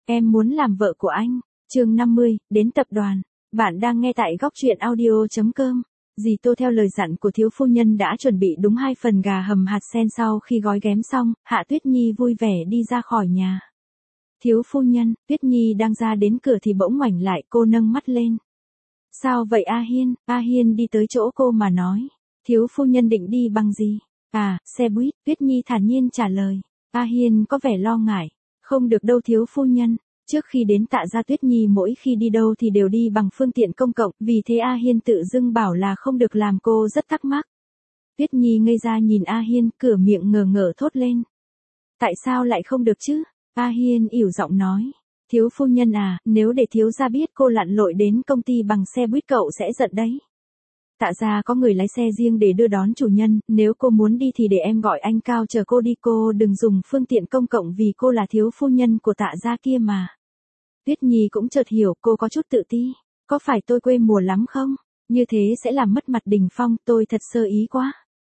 Em muốn làm vợ của anh. Chương 50, đến tập đoàn. Bạn đang nghe tại góc truyện audio.com. Dì Tô theo lời dặn của thiếu phu nhân đã chuẩn bị đúng 2 phần gà hầm hạt sen. Sau khi gói ghém xong, Hạ Tuyết Nhi vui vẻ đi ra khỏi nhà. Thiếu phu nhân, Tuyết Nhi đang ra đến cửa thì bỗng ngoảnh lại, cô nâng mắt lên. Sao vậy A Hiên? A Hiên đi tới chỗ cô mà nói. Thiếu phu nhân định đi bằng gì? À, xe buýt, Tuyết Nhi thản nhiên trả lời. A Hiên có vẻ lo ngại. Không được đâu thiếu phu nhân. Trước khi đến Tạ gia Tuyết Nhi mỗi khi đi đâu thì đều đi bằng phương tiện công cộng, vì thế A Hiên tự dưng bảo là không được, làm cô rất thắc mắc. Tuyết Nhi ngây ra nhìn A Hiên, cửa miệng ngờ ngợ thốt lên. Tại sao lại không được chứ? A Hiên ỉu giọng nói. Thiếu phu nhân à, nếu để thiếu gia biết cô lặn lội đến công ty bằng xe buýt cậu sẽ giận đấy. Tạ gia có người lái xe riêng để đưa đón chủ nhân, nếu cô muốn đi thì để em gọi anh Cao chở cô đi, cô đừng dùng phương tiện công cộng vì cô là thiếu phu nhân của Tạ gia kia mà. Tuyết Nhi cũng chợt hiểu, cô có chút tự ti. Có phải tôi quê mùa lắm không? Như thế sẽ làm mất mặt Đình Phong, tôi thật sơ ý quá.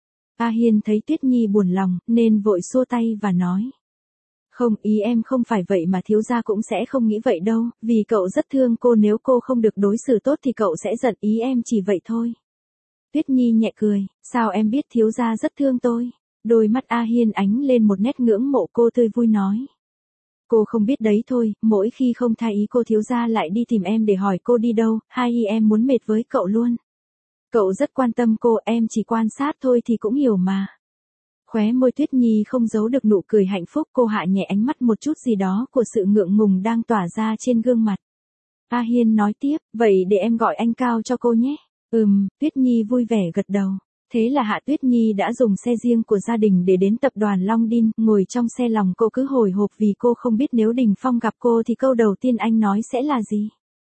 A Hiên thấy Tuyết Nhi buồn lòng, nên vội xua tay và nói. Không, ý em không phải vậy mà thiếu gia cũng sẽ không nghĩ vậy đâu, vì cậu rất thương cô, nếu cô không được đối xử tốt thì cậu sẽ giận, ý em chỉ vậy thôi. Tuyết Nhi nhẹ cười, sao em biết thiếu gia rất thương tôi? Đôi mắt A Hiên ánh lên một nét ngưỡng mộ, cô tươi vui nói. Cô không biết đấy thôi, mỗi khi không thay ý cô thiếu gia lại đi tìm em để hỏi cô đi đâu, hai em muốn mệt với cậu luôn. Cậu rất quan tâm cô, em chỉ quan sát thôi thì cũng hiểu mà. Khóe môi Tuyết Nhi không giấu được nụ cười hạnh phúc, cô hạ nhẹ ánh mắt, một chút gì đó của sự ngượng ngùng đang tỏa ra trên gương mặt. A Hiên nói tiếp, vậy để em gọi anh Cao cho cô nhé. Tuyết Nhi vui vẻ gật đầu. Thế là Hạ Tuyết Nhi đã dùng xe riêng của gia đình để đến tập đoàn Long Đin, ngồi trong xe lòng cô cứ hồi hộp vì cô không biết nếu Đình Phong gặp cô thì câu đầu tiên anh nói sẽ là gì.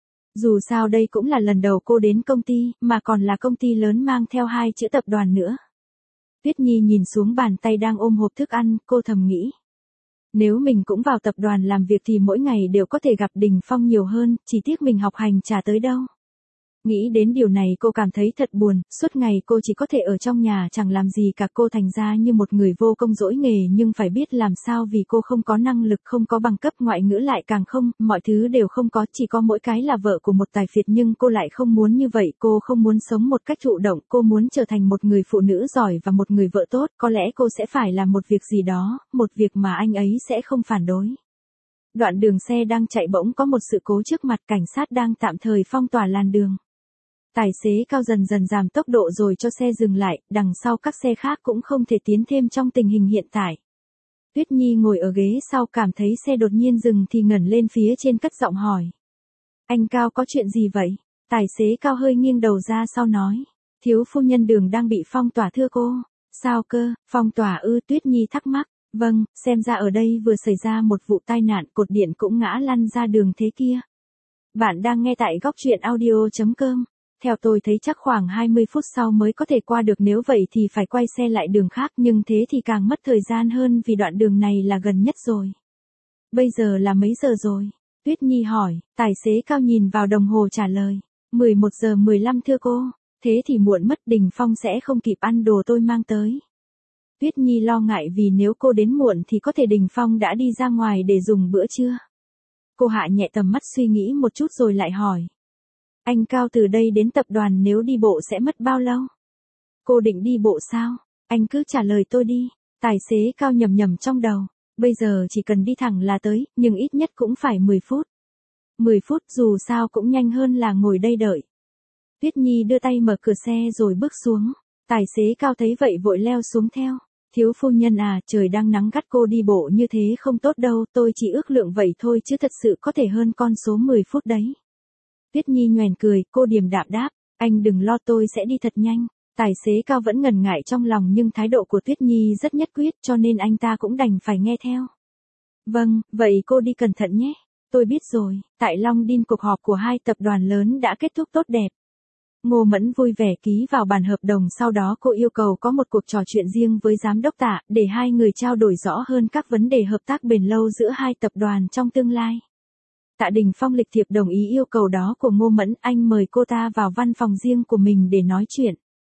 Dù sao đây cũng là lần đầu cô đến công ty, mà còn là công ty lớn mang theo 2 chữ tập đoàn nữa. Tuyết Nhi nhìn xuống bàn tay đang ôm hộp thức ăn, cô thầm nghĩ. Nếu mình cũng vào tập đoàn làm việc thì mỗi ngày đều có thể gặp Đình Phong nhiều hơn, chỉ tiếc mình học hành chả tới đâu. Nghĩ đến điều này cô cảm thấy thật buồn, suốt ngày cô chỉ có thể ở trong nhà chẳng làm gì cả, cô thành ra như một người vô công dỗi nghề, nhưng phải biết làm sao vì cô không có năng lực, không có bằng cấp, ngoại ngữ lại càng không, mọi thứ đều không có, chỉ có mỗi cái là vợ của một tài phiệt, nhưng cô lại không muốn như vậy, cô không muốn sống một cách thụ động, cô muốn trở thành một người phụ nữ giỏi và một người vợ tốt, có lẽ cô sẽ phải làm một việc gì đó, một việc mà anh ấy sẽ không phản đối. Đoạn đường xe đang chạy bỗng có một sự cố trước mặt, cảnh sát đang tạm thời phong tỏa làn đường. Tài xế Cao dần dần giảm tốc độ rồi cho xe dừng lại, đằng sau các xe khác cũng không thể tiến thêm trong tình hình hiện tại. Tuyết Nhi ngồi ở ghế sau cảm thấy xe đột nhiên dừng thì ngẩng lên phía trên cất giọng hỏi. Anh Cao có chuyện gì vậy? Tài xế Cao hơi nghiêng đầu ra sau nói. Thiếu phu nhân đường đang bị phong tỏa thưa cô. Sao cơ, phong tỏa ư? Tuyết Nhi thắc mắc. Vâng, xem ra ở đây vừa xảy ra một vụ tai nạn, cột điện cũng ngã lăn ra đường thế kia. Bạn đang nghe tại góc truyện audio.com. Theo tôi thấy chắc khoảng 20 phút sau mới có thể qua được, nếu vậy thì phải quay xe lại đường khác, nhưng thế thì càng mất thời gian hơn vì đoạn đường này là gần nhất rồi. Bây giờ là mấy giờ rồi? Tuyết Nhi hỏi, tài xế Cao nhìn vào đồng hồ trả lời. 11 giờ 15 thưa cô. Thế thì muộn mất, Đình Phong sẽ không kịp ăn đồ tôi mang tới. Tuyết Nhi lo ngại vì nếu cô đến muộn thì có thể Đình Phong đã đi ra ngoài để dùng bữa trưa. Cô hạ nhẹ tầm mắt suy nghĩ một chút rồi lại hỏi. Anh Cao từ đây đến tập đoàn nếu đi bộ sẽ mất bao lâu? Cô định đi bộ sao? Anh cứ trả lời tôi đi. Tài xế Cao nhầm nhầm trong đầu. Bây giờ chỉ cần đi thẳng là tới, nhưng ít nhất cũng phải 10 phút. 10 phút dù sao cũng nhanh hơn là ngồi đây đợi. Tuyết Nhi đưa tay mở cửa xe rồi bước xuống. Tài xế Cao thấy vậy vội leo xuống theo. Thiếu phu nhân à, trời đang nắng gắt, cô đi bộ như thế không tốt đâu, tôi chỉ ước lượng vậy thôi chứ thật sự có thể hơn con số 10 phút đấy. Tuyết Nhi nhoẻn cười, cô điềm đạm đáp, anh đừng lo, tôi sẽ đi thật nhanh. Tài xế Cao vẫn ngần ngại trong lòng nhưng thái độ của Tuyết Nhi rất nhất quyết cho nên anh ta cũng đành phải nghe theo. Vâng, vậy cô đi cẩn thận nhé. Tôi biết rồi. Tại Long Đin, cuộc họp của 2 tập đoàn lớn đã kết thúc tốt đẹp. Ngô Mẫn vui vẻ ký vào bản hợp đồng, sau đó cô yêu cầu có một cuộc trò chuyện riêng với giám đốc Tạ để hai người trao đổi rõ hơn các vấn đề hợp tác bền lâu giữa 2 tập đoàn trong tương lai. Tạ Đình Phong lịch thiệp đồng ý yêu cầu đó của Ngô Mẫn, anh mời cô ta vào văn phòng riêng của mình để nói chuyện.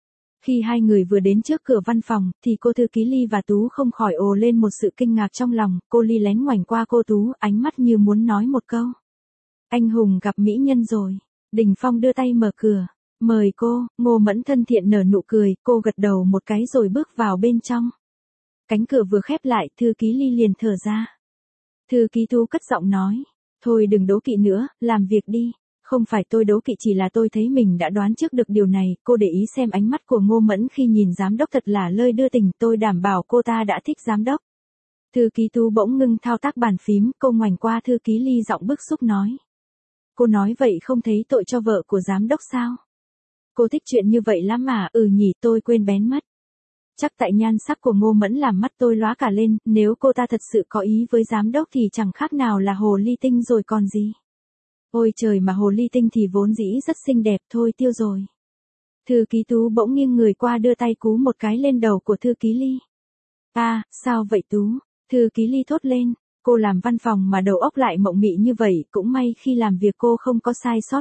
Khi hai người vừa đến trước cửa văn phòng, thì cô thư ký Ly và Tú không khỏi ồ lên một sự kinh ngạc trong lòng, cô Ly lén ngoảnh qua cô Tú, ánh mắt như muốn nói một câu. Anh Hùng gặp mỹ nhân rồi. Đình Phong đưa tay mở cửa. Mời cô, Ngô Mẫn thân thiện nở nụ cười, cô gật đầu một cái rồi bước vào bên trong. Cánh cửa vừa khép lại, thư ký Ly liền thở ra. Thư ký Tú cất giọng nói. Thôi đừng đố kỵ nữa, làm việc đi. Không phải tôi đố kỵ, chỉ là tôi thấy mình đã đoán trước được điều này. Cô để ý xem ánh mắt của Ngô Mẫn khi nhìn giám đốc thật là lơi đưa tình, tôi đảm bảo cô ta đã thích giám đốc. Thư ký Tú bỗng ngưng thao tác bàn phím, cô ngoảnh qua thư ký Ly giọng bức xúc nói. Cô nói vậy không thấy tội cho vợ của giám đốc sao? Cô thích chuyện như vậy lắm mà, nhỉ, tôi quên bén mất. Chắc tại nhan sắc của Ngô Mẫn làm mắt tôi lóa cả lên, nếu cô ta thật sự có ý với giám đốc thì chẳng khác nào là hồ ly tinh rồi còn gì. Ôi trời, mà hồ ly tinh thì vốn dĩ rất xinh đẹp thôi, tiêu rồi. Thư ký Tú bỗng nghiêng người qua đưa tay cú một cái lên đầu của thư ký Ly. À, sao vậy Tú? Thư ký Ly thốt lên. Cô làm văn phòng mà đầu óc lại mộng mị như vậy, cũng may khi làm việc cô không có sai sót,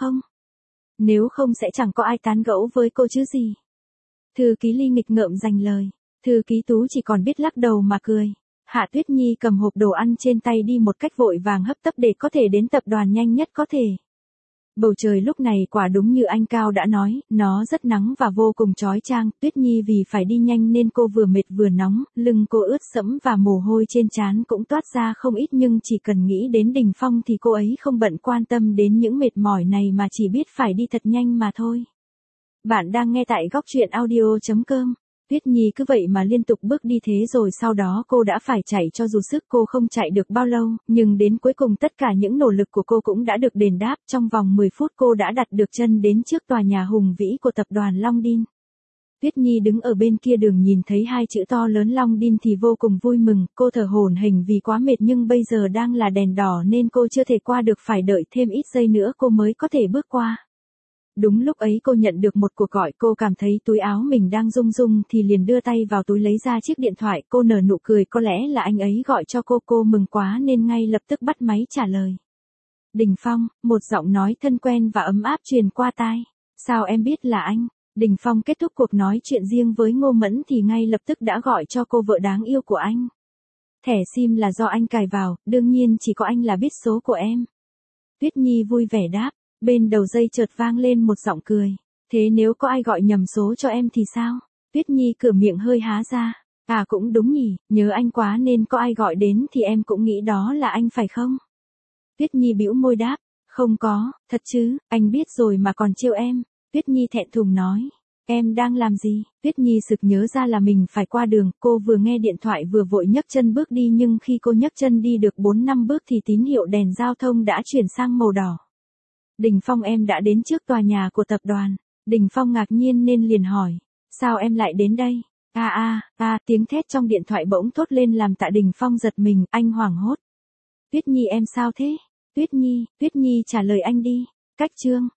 nếu không sẽ chẳng có ai tán gẫu với cô chứ gì. Thư ký Ly nghịch ngợm dành lời. Thư ký Tú chỉ còn biết lắc đầu mà cười. Hạ Tuyết Nhi cầm hộp đồ ăn trên tay đi một cách vội vàng hấp tấp để có thể đến tập đoàn nhanh nhất có thể. Bầu trời lúc này quả đúng như anh Cao đã nói, nó rất nắng và vô cùng chói chang. Tuyết Nhi vì phải đi nhanh nên cô vừa mệt vừa nóng, lưng cô ướt sẫm và mồ hôi trên trán cũng toát ra không ít, nhưng chỉ cần nghĩ đến Đình Phong thì cô ấy không bận quan tâm đến những mệt mỏi này mà chỉ biết phải đi thật nhanh mà thôi. Bạn đang nghe tại góc truyện audio.com. Tuyết Nhi cứ vậy mà liên tục bước đi, thế rồi sau đó cô đã phải chạy cho dù sức cô không chạy được bao lâu, nhưng đến cuối cùng tất cả những nỗ lực của cô cũng đã được đền đáp, trong vòng 10 phút cô đã đặt được chân đến trước tòa nhà hùng vĩ của tập đoàn Long Đin. Tuyết Nhi đứng ở bên kia đường nhìn thấy hai chữ to lớn Long Đin thì vô cùng vui mừng, cô thở hổn hển vì quá mệt, nhưng bây giờ đang là đèn đỏ nên cô chưa thể qua được, phải đợi thêm ít giây nữa cô mới có thể bước qua. Đúng lúc ấy cô nhận được một cuộc gọi, cô cảm thấy túi áo mình đang rung rung thì liền đưa tay vào túi lấy ra chiếc điện thoại, cô nở nụ cười, có lẽ là anh ấy gọi cho cô mừng quá nên ngay lập tức bắt máy trả lời. Đình Phong, một giọng nói thân quen và ấm áp truyền qua tai. Sao em biết là anh? Đình Phong kết thúc cuộc nói chuyện riêng với Ngô Mẫn thì ngay lập tức đã gọi cho cô vợ đáng yêu của anh. Thẻ SIM là do anh cài vào, đương nhiên chỉ có anh là biết số của em. Tuyết Nhi vui vẻ đáp. Bên đầu dây chợt vang lên một giọng cười. Thế nếu có ai gọi nhầm số cho em thì sao? Tuyết Nhi cửa miệng hơi há ra. À cũng đúng nhỉ, nhớ anh quá nên có ai gọi đến thì em cũng nghĩ đó là anh phải không? Tuyết Nhi bĩu môi đáp. Không có, thật chứ, anh biết rồi mà còn trêu em. Tuyết Nhi thẹn thùng nói. Em đang làm gì? Tuyết Nhi sực nhớ ra là mình phải qua đường, cô vừa nghe điện thoại vừa vội nhấc chân bước đi, nhưng khi cô nhấc chân đi được 4-5 bước thì tín hiệu đèn giao thông đã chuyển sang màu đỏ. Đình Phong, em đã đến trước tòa nhà của tập đoàn. Đình Phong ngạc nhiên nên liền hỏi. Sao em lại đến đây? Tiếng thét trong điện thoại bỗng thốt lên làm Tạ Đình Phong giật mình, anh hoảng hốt. Tuyết Nhi em sao thế? Tuyết Nhi trả lời anh đi. Cách chương.